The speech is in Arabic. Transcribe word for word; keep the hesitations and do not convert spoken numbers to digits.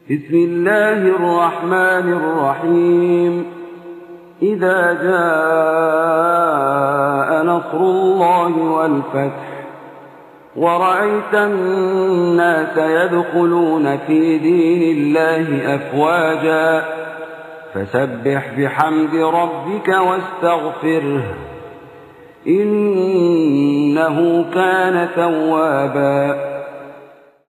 بسم الله الرحمن الرحيم إذا جاء نصر الله والفتح ورأيت الناس يدخلون في دين الله أفواجا فسبح بحمد ربك واستغفره إنه كان توابا